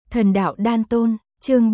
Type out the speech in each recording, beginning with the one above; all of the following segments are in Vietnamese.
Thần đạo đan tôn, chương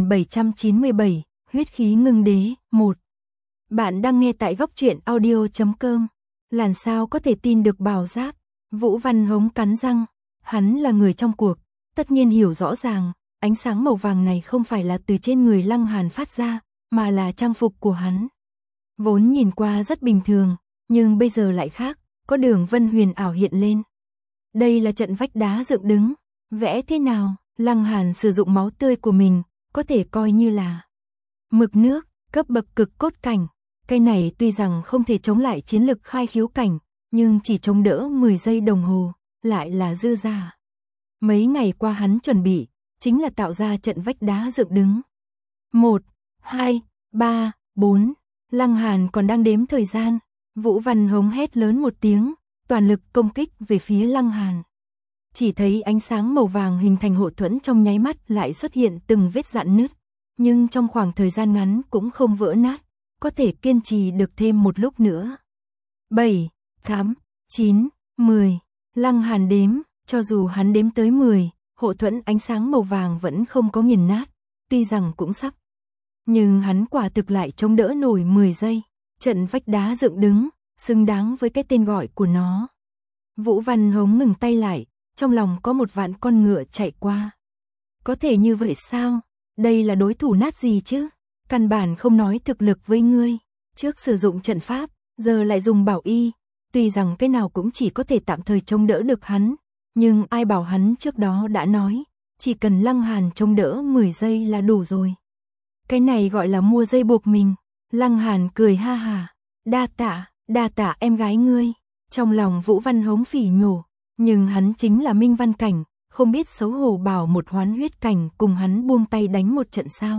3797, huyết khí ngưng đế, 1. Bạn đang nghe tại góc truyện audio.com. Làm sao có thể tin được Bảo Giáp? Vũ Văn Hống cắn răng, hắn là người trong cuộc, tất nhiên hiểu rõ ràng, ánh sáng màu vàng này không phải là từ trên người Lăng Hàn phát ra, mà là trang phục của hắn. Vốn nhìn qua rất bình thường, nhưng bây giờ lại khác, có đường vân huyền ảo hiện lên. Đây là trận vách đá dựng đứng, vẽ thế nào? Lăng Hàn sử dụng máu tươi của mình, có thể coi như là mực nước, cấp bậc cực cốt cảnh. Cái này tuy rằng không thể chống lại chiến lực khai khiếu cảnh, nhưng chỉ chống đỡ 10 giây đồng hồ, lại là dư giả. Mấy ngày qua hắn chuẩn bị, chính là tạo ra trận vách đá dựng đứng. 1, 2, 3, 4, Lăng Hàn còn đang đếm thời gian. Vũ Văn Hống hét lớn một tiếng, toàn lực công kích về phía Lăng Hàn. Chỉ thấy ánh sáng màu vàng hình thành hộ thuẫn trong nháy mắt lại xuất hiện từng vết rạn nứt, nhưng trong khoảng thời gian ngắn cũng không vỡ nát, có thể kiên trì được thêm một lúc nữa. 7, 8, 9, 10, Lăng Hàn đếm, cho dù hắn đếm tới 10, hộ thuẫn ánh sáng màu vàng vẫn không có nghiền nát, tuy rằng cũng sắp. Nhưng hắn quả thực lại chống đỡ nổi 10 giây, trận vách đá dựng đứng, xứng đáng với cái tên gọi của nó. Vũ Văn Hống ngừng tay lại, trong lòng có một vạn con ngựa chạy qua. Có thể như vậy sao? Đây là đối thủ nát gì chứ? Căn bản không nói thực lực với ngươi. Trước sử dụng trận pháp, giờ lại dùng bảo y. Tuy rằng cái nào cũng chỉ có thể tạm thời chống đỡ được hắn. Nhưng ai bảo hắn trước đó đã nói, chỉ cần Lăng Hàn chống đỡ 10 giây là đủ rồi. Cái này gọi là mua dây buộc mình. Lăng Hàn cười ha hà. Đa tạ em gái ngươi. Trong lòng Vũ Văn Hống phỉ nhổ. Nhưng hắn chính là Minh Văn cảnh, không biết xấu hổ bảo một hoán huyết cảnh cùng hắn buông tay đánh một trận sao.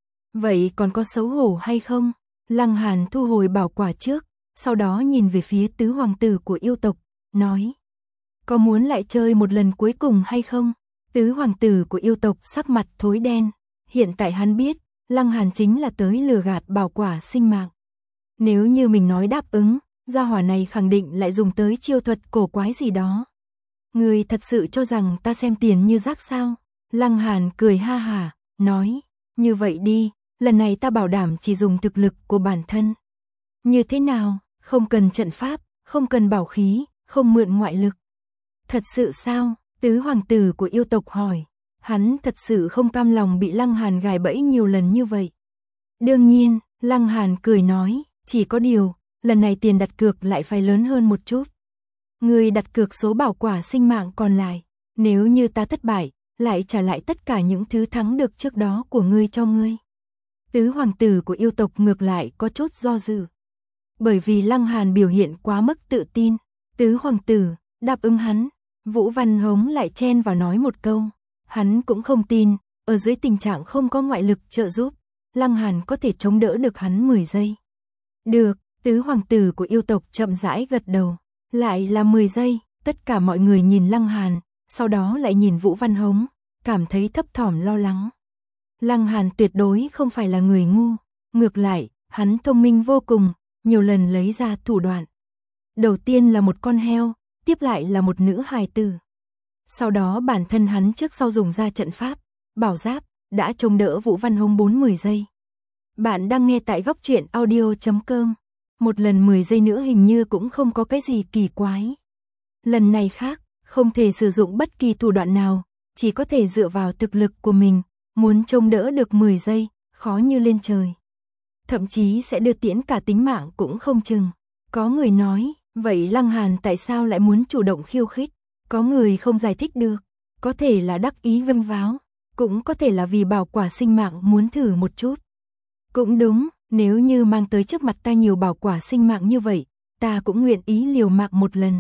Vậy còn có xấu hổ hay không? Lăng Hàn thu hồi bảo quả trước, sau đó nhìn về phía tứ hoàng tử của yêu tộc, nói. Có muốn lại chơi một lần cuối cùng hay không? Tứ hoàng tử của yêu tộc sắc mặt thối đen. Hiện tại hắn biết, Lăng Hàn chính là tới lừa gạt bảo quả sinh mạng. Nếu như mình nói đáp ứng, gia hỏa này khẳng định lại dùng tới chiêu thuật cổ quái gì đó. Người thật sự cho rằng ta xem tiền như rác sao? Lăng Hàn cười ha hả, nói, như vậy đi, lần này ta bảo đảm chỉ dùng thực lực của bản thân. Như thế nào? Không cần trận pháp, không cần bảo khí, không mượn ngoại lực. Thật sự sao? Tứ hoàng tử của yêu tộc hỏi. Hắn thật sự không cam lòng bị Lăng Hàn gài bẫy nhiều lần như vậy. Đương nhiên, Lăng Hàn cười nói, chỉ có điều, lần này tiền đặt cược lại phải lớn hơn một chút. Ngươi đặt cược số bảo quả sinh mạng còn lại, nếu như ta thất bại, lại trả lại tất cả những thứ thắng được trước đó của ngươi cho ngươi. Tứ hoàng tử của yêu tộc ngược lại có chút do dự. Bởi vì Lăng Hàn biểu hiện quá mức tự tin, tứ hoàng tử đáp ứng hắn. Vũ Văn Hống lại chen vào nói một câu, hắn cũng không tin, ở dưới tình trạng không có ngoại lực trợ giúp, Lăng Hàn có thể chống đỡ được hắn 10 giây. Được, tứ hoàng tử của yêu tộc chậm rãi gật đầu. Lại là 10 giây, tất cả mọi người nhìn Lăng Hàn, sau đó lại nhìn Vũ Văn Hống, cảm thấy thấp thỏm lo lắng. Lăng Hàn tuyệt đối không phải là người ngu, ngược lại, hắn thông minh vô cùng, nhiều lần lấy ra thủ đoạn. Đầu tiên là một con heo, tiếp lại là một nữ hài tử. Sau đó bản thân hắn trước sau dùng ra trận pháp, bảo giáp, đã chống đỡ Vũ Văn Hống 40 giây. Bạn đang nghe tại góc truyện audio.com. Một lần 10 giây nữa hình như cũng không có cái gì kỳ quái. Lần này khác, không thể sử dụng bất kỳ thủ đoạn nào, chỉ có thể dựa vào thực lực của mình, muốn chống đỡ được 10 giây, khó như lên trời. Thậm chí sẽ đưa tiễn cả tính mạng cũng không chừng. Có người nói, vậy Lăng Hàn tại sao lại muốn chủ động khiêu khích? Có người không giải thích được, có thể là đắc ý vênh váo, cũng có thể là vì bảo quả sinh mạng muốn thử một chút. Cũng đúng. Nếu như mang tới trước mặt ta nhiều bảo quả sinh mạng như vậy, ta cũng nguyện ý liều mạng một lần.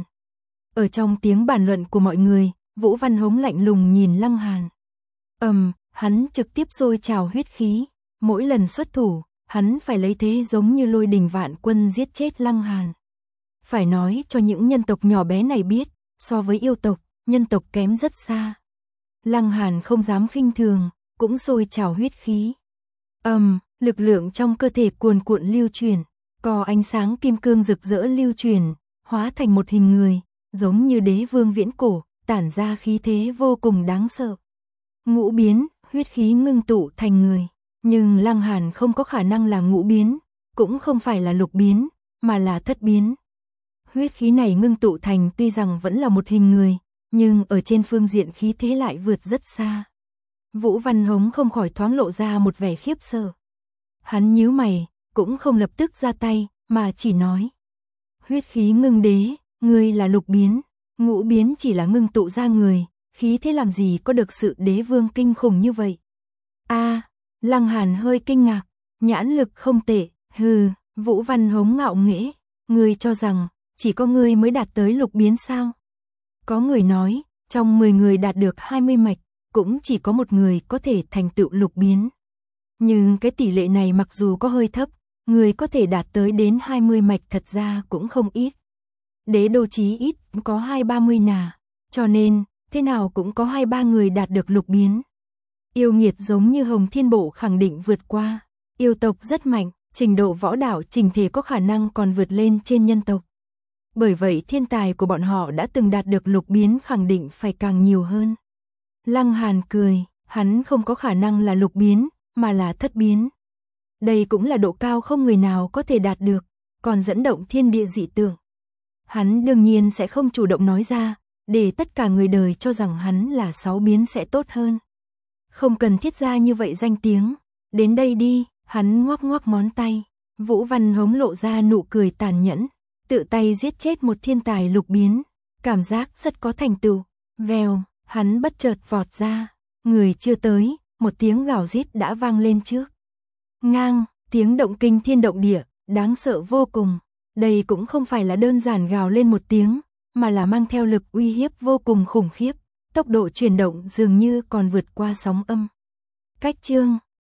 Ở trong tiếng bàn luận của mọi người, Vũ Văn Hống lạnh lùng nhìn Lăng Hàn. Hắn trực tiếp sôi trào huyết khí. Mỗi lần xuất thủ, hắn phải lấy thế giống như lôi đình vạn quân giết chết Lăng Hàn. Phải nói cho những nhân tộc nhỏ bé này biết, so với yêu tộc, nhân tộc kém rất xa. Lăng Hàn không dám khinh thường, cũng sôi trào huyết khí. Lực lượng trong cơ thể cuồn cuộn lưu chuyển, có ánh sáng kim cương rực rỡ lưu chuyển, hóa thành một hình người, giống như đế vương viễn cổ, tản ra khí thế vô cùng đáng sợ. ngũ biến, huyết khí ngưng tụ thành người. Nhưng Lăng Hàn không có khả năng là ngũ biến, cũng không phải là lục biến, mà là thất biến. Huyết khí này ngưng tụ thành tuy rằng vẫn là một hình người, nhưng ở trên phương diện khí thế lại vượt rất xa. Vũ Văn Hống không khỏi thoáng lộ ra một vẻ khiếp sợ. Hắn nhíu mày, cũng không lập tức ra tay, mà chỉ nói. Huyết khí ngưng đế, ngươi là lục biến, ngũ biến chỉ là ngưng tụ ra người, khí thế làm gì có được sự đế vương kinh khủng như vậy. Lăng Hàn hơi kinh ngạc, nhãn lực không tệ, hừ, Vũ Văn Hống ngạo nghễ, ngươi cho rằng, chỉ có ngươi mới đạt tới lục biến sao? Có người nói, trong 10 người đạt được 20 mạch, cũng chỉ có một người có thể thành tựu lục biến. Nhưng cái tỷ lệ này mặc dù có hơi thấp, người có thể đạt tới đến 20 mạch thật ra cũng không ít. Đế đô chí ít có 20-30 nà, cho nên, thế nào cũng có 2-3 người đạt được lục biến. Yêu nghiệt giống như Hồng Thiên Bộ khẳng định vượt qua, yêu tộc rất mạnh, trình độ võ đạo trình thể có khả năng còn vượt lên trên nhân tộc. Bởi vậy thiên tài của bọn họ đã từng đạt được lục biến khẳng định phải càng nhiều hơn. Lăng Hàn cười, hắn không có khả năng là lục biến, mà là thất biến. Đây cũng là độ cao không người nào có thể đạt được, còn dẫn động thiên địa dị tượng. Hắn đương nhiên sẽ không chủ động nói ra, để tất cả người đời cho rằng hắn là 6 biến sẽ tốt hơn. Không cần thiết ra như vậy danh tiếng. Đến đây đi, hắn ngoắc ngoắc ngón tay. Vũ Văn Hống lộ ra nụ cười tàn nhẫn, tự tay giết chết một thiên tài lục biến, cảm giác rất có thành tựu. Vèo, hắn bất chợt vọt ra, người chưa tới, một tiếng gào rít đã vang lên trước. Ngang, tiếng động kinh thiên động địa, đáng sợ vô cùng. Đây cũng không phải là đơn giản gào lên một tiếng, mà là mang theo lực uy hiếp vô cùng khủng khiếp, tốc độ chuyển động dường như còn vượt qua sóng âm. Cách chương